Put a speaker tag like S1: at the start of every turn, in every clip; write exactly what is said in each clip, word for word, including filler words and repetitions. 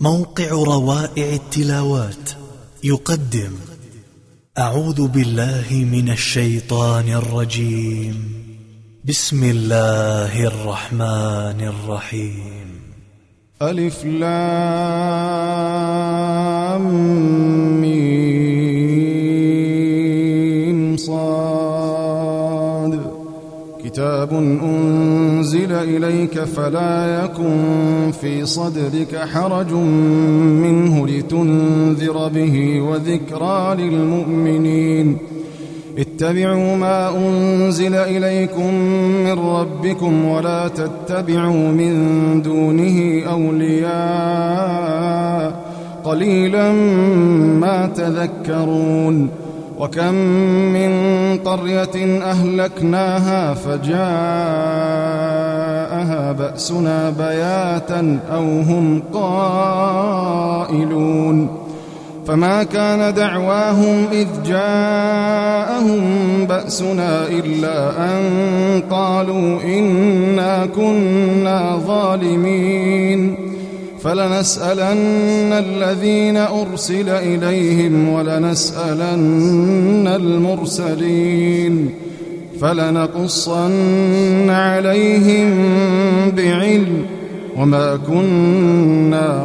S1: موقع روائع التلاوات يقدم أعوذ بالله من الشيطان الرجيم. بسم الله الرحمن الرحيم.
S2: ألف لام ميم صاد. كتاب أنزل إليك فلا يكن في صدرك حرج منه لتنذر به وذكرى للمؤمنين. اتبعوا ما أنزل إليكم من ربكم ولا تتبعوا من دونه أولياء قليلا ما تذكرون. وكم من قرية أهلكناها فجاءها بأسنا بياتا أو هم قائلون. فما كان دعواهم إذ جاءهم بأسنا إلا أن قالوا إنا كنا ظالمين. فلنسألن الذين أرسل إليهم ولنسألن المرسلين فلنقصن عليهم بعلم وما كنا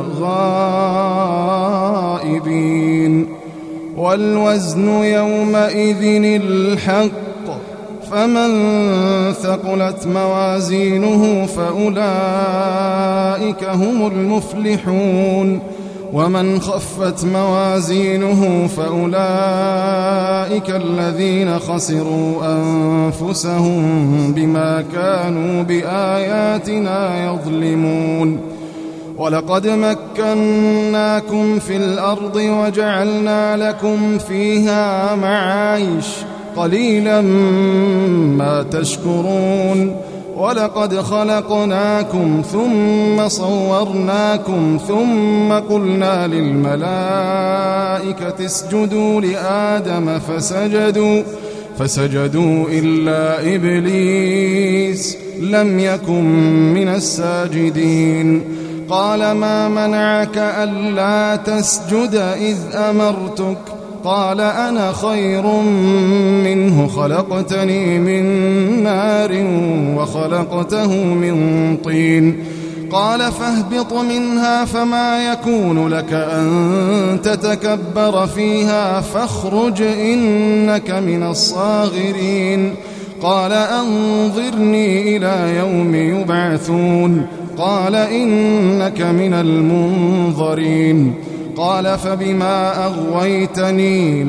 S2: غائبين. والوزن يومئذ الحق فمن ثقلت موازينه فأولئك هم المفلحون ومن خفت موازينه فأولئك الذين خسروا أنفسهم بما كانوا بآياتنا يظلمون. ولقد مكناكم في الأرض وجعلنا لكم فيها معايش قليلا ما تشكرون. ولقد خلقناكم ثم صورناكم ثم قلنا للملائكة اسجدوا لآدم فسجدوا فسجدوا إلا إبليس لم يكن من الساجدين. قال ما منعك ألا تسجد إذ أمرتك؟ قال أنا خير منه خلقتني من نار وخلقته من طين. قال فاهبط منها فما يكون لك أن تتكبر فيها فاخرج إنك من الصاغرين. قال أنظرني إلى يوم يبعثون. قال إنك من المنظرين. قال فبما أغويتني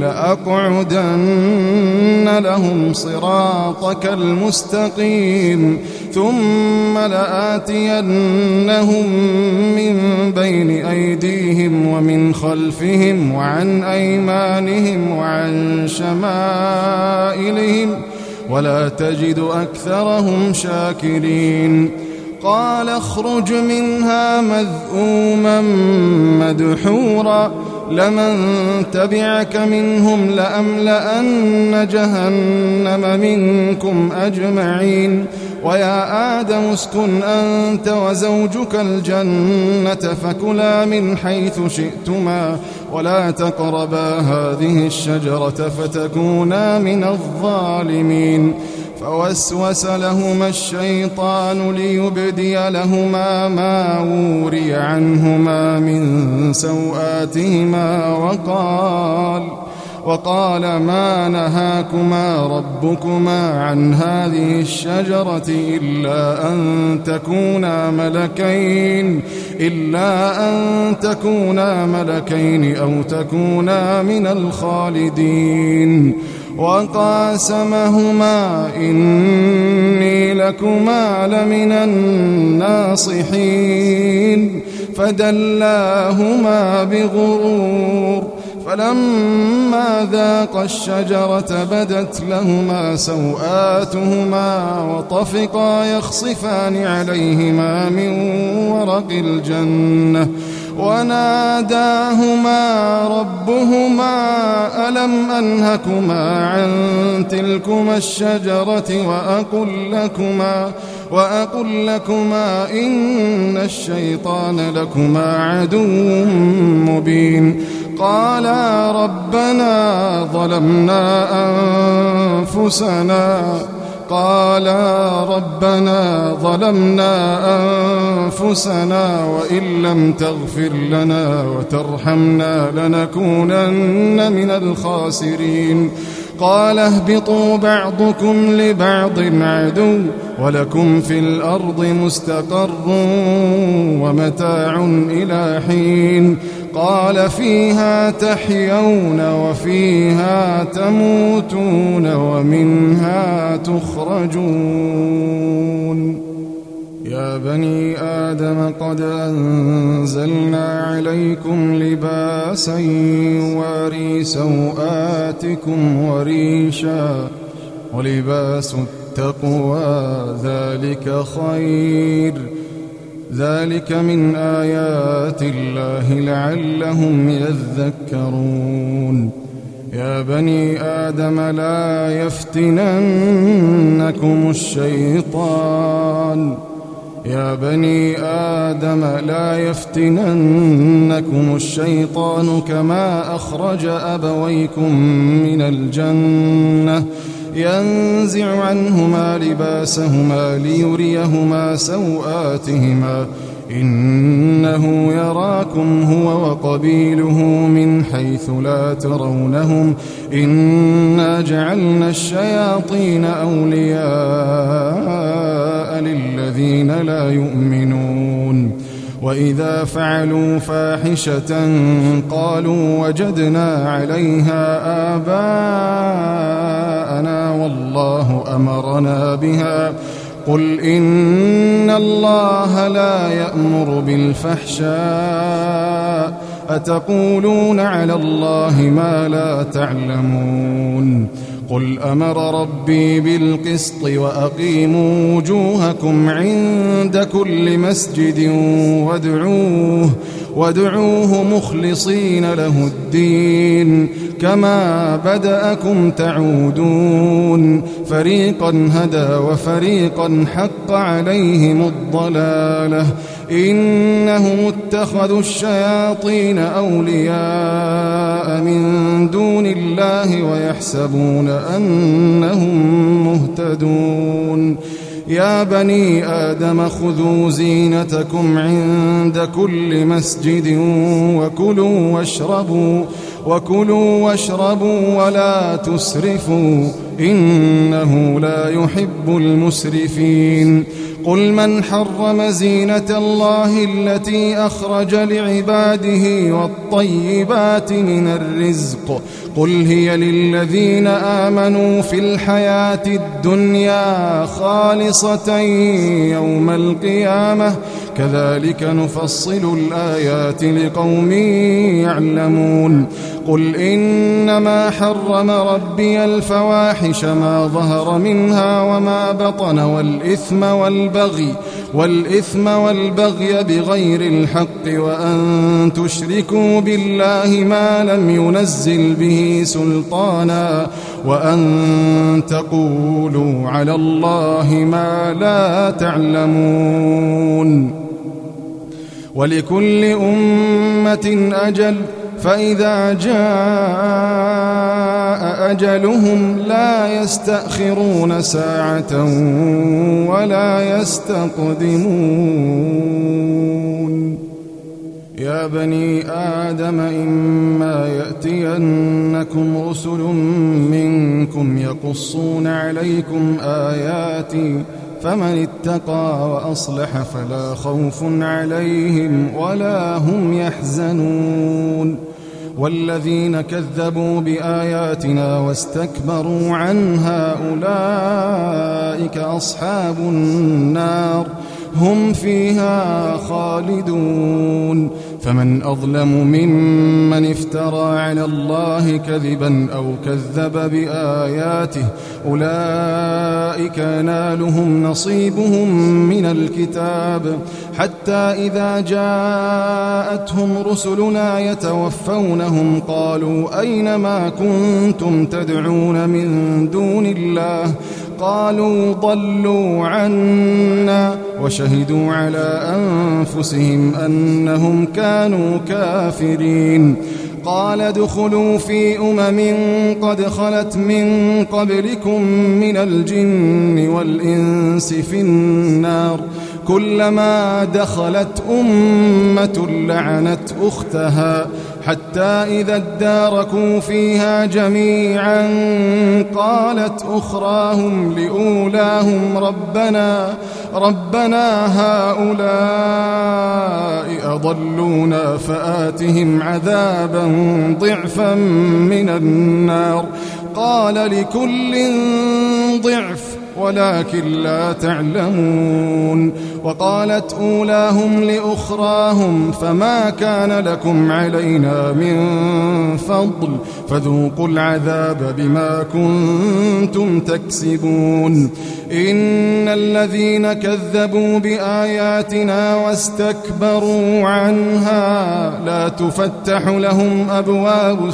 S2: لأقعدن لهم صراطك المستقيم ثم لآتينهم من بين أيديهم ومن خلفهم وعن أيمانهم وعن شمائلهم ولا تجد أكثرهم شاكرين. قال اخرج منها مذءوما مدحورا لمن تبعك منهم لأملأن جهنم منكم أجمعين. ويا آدم اسكن أنت وزوجك الجنة فكلا من حيث شئتما ولا تقربا هذه الشجرة فتكونا من الظالمين. فوسوس لهما الشيطان ليبدي لهما ما وري عنهما من سوآتهما وقال وقال ما نهاكما ربكما عن هذه الشجرة إلا أن تكونا ملكين إلا أن تكونا ملكين أو تكونا من الخالدين. وقاسمهما إني لكما لمن الناصحين فدلاهما بغرور. فلما ذاقا الشجرة بدت لهما سوآتهما وطفقا يخصفان عليهما من ورق الجنة وناداهما ربهما ألم أنهكما عن تلكما الشجرة وأقل لكما, وأقل لكما إن الشيطان لكما عدو مبين قالا ربنا ظلمنا أنفسنا قالا ربنا ظلمنا أنفسنا وإن لم تغفر لنا وترحمنا لنكونن من الخاسرين قال اهبطوا بعضكم لبعض عدو ولكم في الأرض مستقر ومتاع إلى حين قال فيها تحيون وفيها تموتون ومنها تخرجون يا بني آدم قد أنزلنا عليكم لباسا يواري سوآتكم وريشا ولباس التقوى ذلك خير ذلك من آيات الله لعلهم يذكرون يا بني آدم لا يفتننكم الشيطان يا بني آدم لا يفتننكم الشيطان كما أخرج أبويكم من الجنة ينزع عنهما لباسهما ليريهما سوآتهما إنه يراكم هو وقبيله من حيث لا ترونهم إنا جعلنا الشياطين أولياء للذين لا يؤمنون وإذا فعلوا فاحشة قالوا وجدنا عليها آباءنا والله أمرنا بها قل إن الله لا يأمر بالفحشاء أتقولون على الله ما لا تعلمون قل أمر ربي بالقسط وأقيموا وجوهكم عند كل مسجد وادعوه, وادعوه مخلصين له الدين كما بدأكم تعودون فريقا هدى وفريقا حق عليهم الضلالة إنهم اتخذوا الشياطين أولياء من دون الله ويحسبون أنهم مهتدون يا بني آدم خذوا زينتكم عند كل مسجد وكلوا واشربوا وكلوا واشربوا ولا تسرفوا إنه لا يحب المسرفين قل من حرم زينة الله التي أخرج لعباده والطيبات من الرزق قل هي للذين آمنوا في الحياة الدنيا خالصة يوم القيامة كذلك نفصل الآيات لقوم يعلمون قل إنما حرم ربي الفواحش ما ظهر منها وما بطن والإثم والبغي والإثم والبغي بغير الحق وأن تشركوا بالله ما لم ينزل به سلطانا وأن تقولوا على الله ما لا تعلمون ولكل أمة أجل فإذا جاء أجلهم لا يستأخرون ساعة ولا يستقدمون يا بني آدم إما يأتينكم رسل منكم يقصون عليكم آياتي فمن اتقى وأصلح فلا خوف عليهم ولا هم يحزنون والذين كذبوا بآياتنا واستكبروا عنها أولئك أصحاب النار هم فيها خالدون فمن أظلم ممن افترى على الله كذبا أو كذب بآياته أولئك ينالهم نصيبهم من الكتاب حتى إذا جاءتهم رسلنا يتوفونهم قالوا أين ما كنتم تدعون من دون الله قالوا ضلوا عنا وشهدوا على أنفسهم أنهم كانوا كافرين. قال ادخلوا في أمم قد خلت من قبلكم من الجن والإنس في النار كلما دخلت أمة لعنت أختها حتى إذا اداركوا فيها جميعا قالت أخراهم لأولاهم ربنا ربنا هؤلاء أضلونا فآتهم عذابا ضعفا من النار قال لكل ضعف ولكن لا تعلمون. وقالت أولاهم لأخراهم فما كان لكم علينا من فضل فذوقوا العذاب بما كنتم تكسبون. إن الذين كذبوا بآياتنا واستكبروا عنها لا تفتح لهم أبواب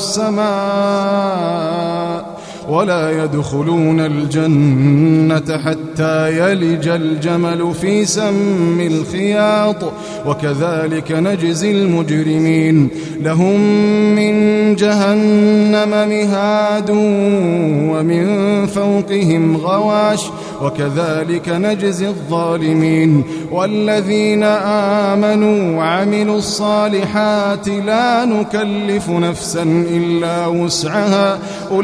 S2: السماء ولا يدخلون الجنة حتى يلج الجمل في سم الخياط وكذلك نجزي المجرمين. لهم من جهنم مهاد ومن فوقهم غواش وكذلك نجزي الظالمين. والذين آمنوا وعملوا الصالحات لا نكلف نفسا إلا وسعها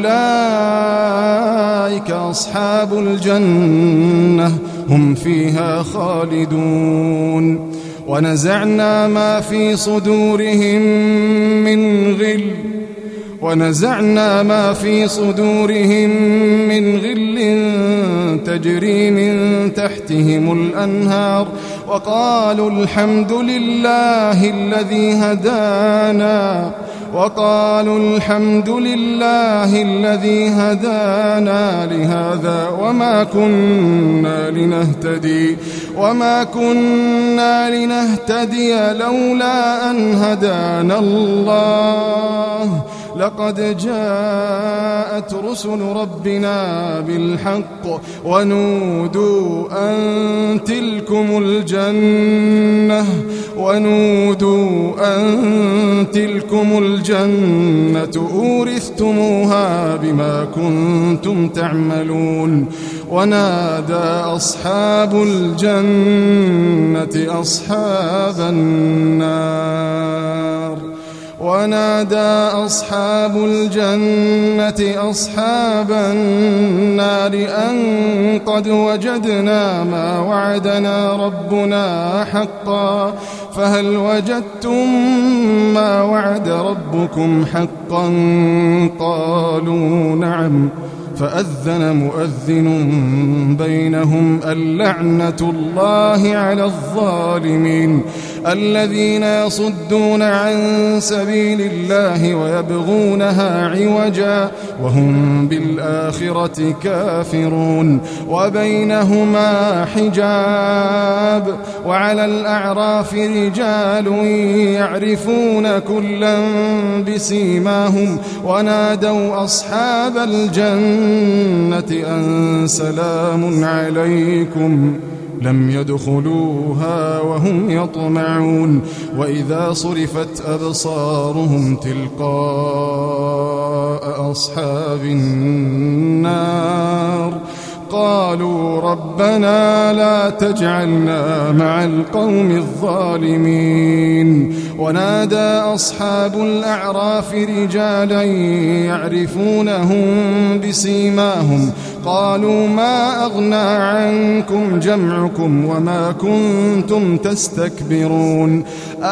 S2: أولئك أصحاب الجنة هم فيها خالدون. ونزعنا ما في صدورهم من غل ونزعنا ما في صدورهم من غل تجري من تحتهم الأنهار وقالوا الحمد لله الذي هدانا وقالوا الحمد لله الذي هدانا لهذا وما كنا لنهتدي وما كنا لنهتدي لولا أن هدانا الله لقد جاءت رسل ربنا بالحق ونودوا أن تلكم الجنة ونودوا أن تلكم الجنة أورثتموها بما كنتم تعملون. ونادى أصحاب الجنة أصحاب النار ونادى أصحاب الجنة أصحاب النار أن قد وجدنا ما وعدنا ربنا حقا فهل وجدتم ما وعد ربكم حقا قالوا نعم فأذن مؤذن بينهم اللعنة الله على الظالمين الذين يصدون عن سبيل الله ويبغونها عوجا وهم بالآخرة كافرون. وبينهما حجاب وعلى الأعراف رجال يعرفون كلا بسيماهم ونادوا أصحاب الجنة أن سلام عليكم لم يدخلوها وهم يطمعون. وإذا صرفت أبصارهم تلقاء أصحاب النار قالوا ربنا لا تجعلنا مع القوم الظالمين. ونادى أصحاب الأعراف رجالا يعرفونهم بسيماهم قالوا ما أغنى عنكم جمعكم وما كنتم تستكبرون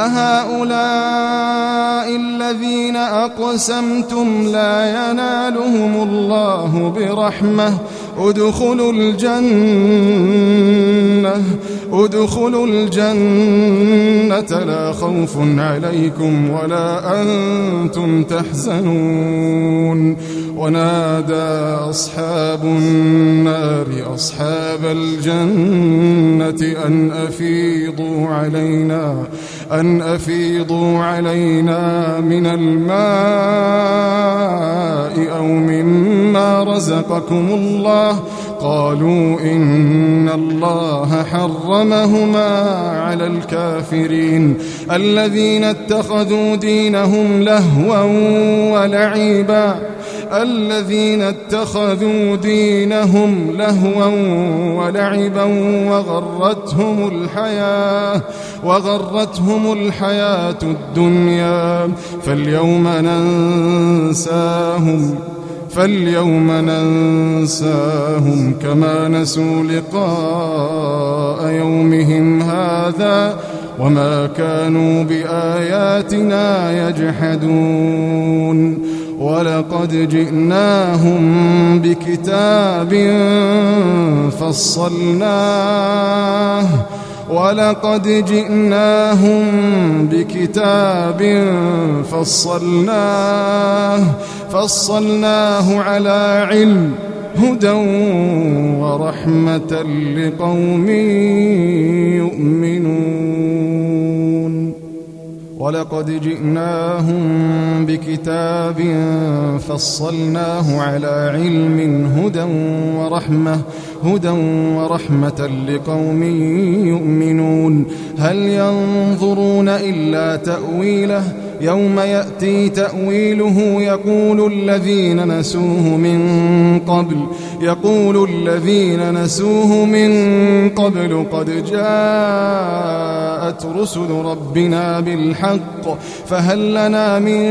S2: أهؤلاء الذين أقسمتم لا ينالهم الله برحمة ادخلوا الجنة ادخلوا الجنة لا خوف عليكم ولا أنتم تحزنون. ونادى أصحاب النار أصحاب الجنة أن أفيضوا علينا أن أفيضوا علينا من الماء أو مما رزقكم الله. قالوا إن الله حرمهما على الكافرين الذين اتخذوا دينهم لهوا ولعبا الذين اتخذوا دينهم لهوا ولعبا وغرتهم الحياة وغرتهم الحياة الدنيا فاليوم ننساهم فاليوم ننساهم كما نسوا لقاء يومهم هذا وما كانوا بآياتنا يجحدون. ولقد جئناهم بكتاب فصلناه ولقد جئناهم بكتاب فصلناه فصلناه على علم هدى ورحمة لقوم يؤمنون. ولقد جئناهم بكتاب فصلناه على علم هدى ورحمة هدى ورحمة لقوم يؤمنون. هل ينظرون إلا تأويله يوم يأتي تأويله يقول الذين نسوه من قبل يقول الذين نسوه من قبل قد جاءت رسل ربنا بالحق فهل لنا من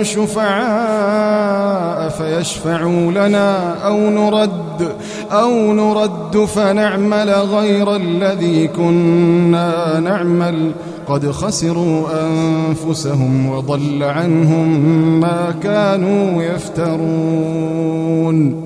S2: شفعاء فيشفعوا لنا أو نرد أو نرد فنعمل غير الذي كنا نعمل قد خسروا أنفسهم وضل عنهم ما كانوا يفترون.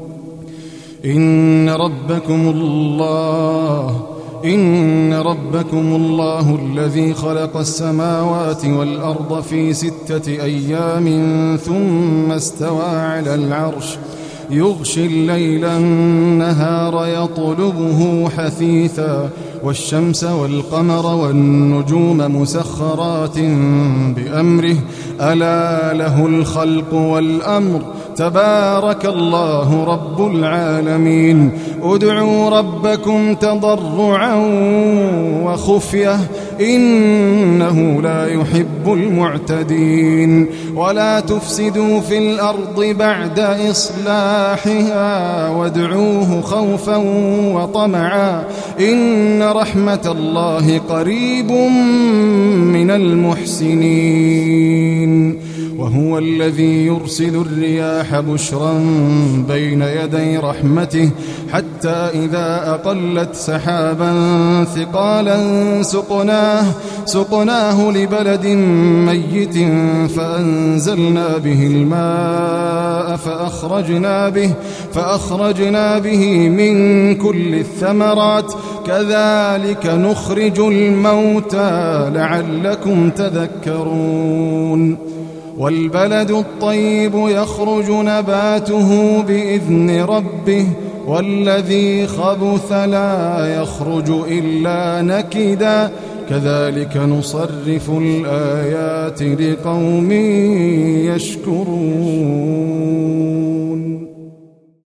S2: إن ربكم الله إن ربكم الله الذي خلق السماوات والأرض في ستة أيام ثم استوى على العرش يغشي الليل النهار يطلبه حثيثا والشمس والقمر والنجوم مسخرات بأمره ألا له الخلق والأمر تبارك الله رب العالمين. ادعوا ربكم تضرعا وخفية إنه لا يحب المعتدين. ولا تفسدوا في الأرض بعد إصلاحها وادعوه خوفا وطمعا إن رحمة الله قريب من المحسنين. وهو الذي يرسل الرياح بشرا بين يدي رحمته حتى إذا أقلت سحابا ثقالا سقناه, سقناه لبلد ميت فأنزلنا به الماء فأخرجنا به, فأخرجنا به من كل الثمرات كذلك نخرج الموتى لعلكم تذكرون. والبلد الطيب يخرج نباته بإذن ربه والذي خبث لا يخرج إلا نكدا كذلك نصرف الآيات لقوم يشكرون.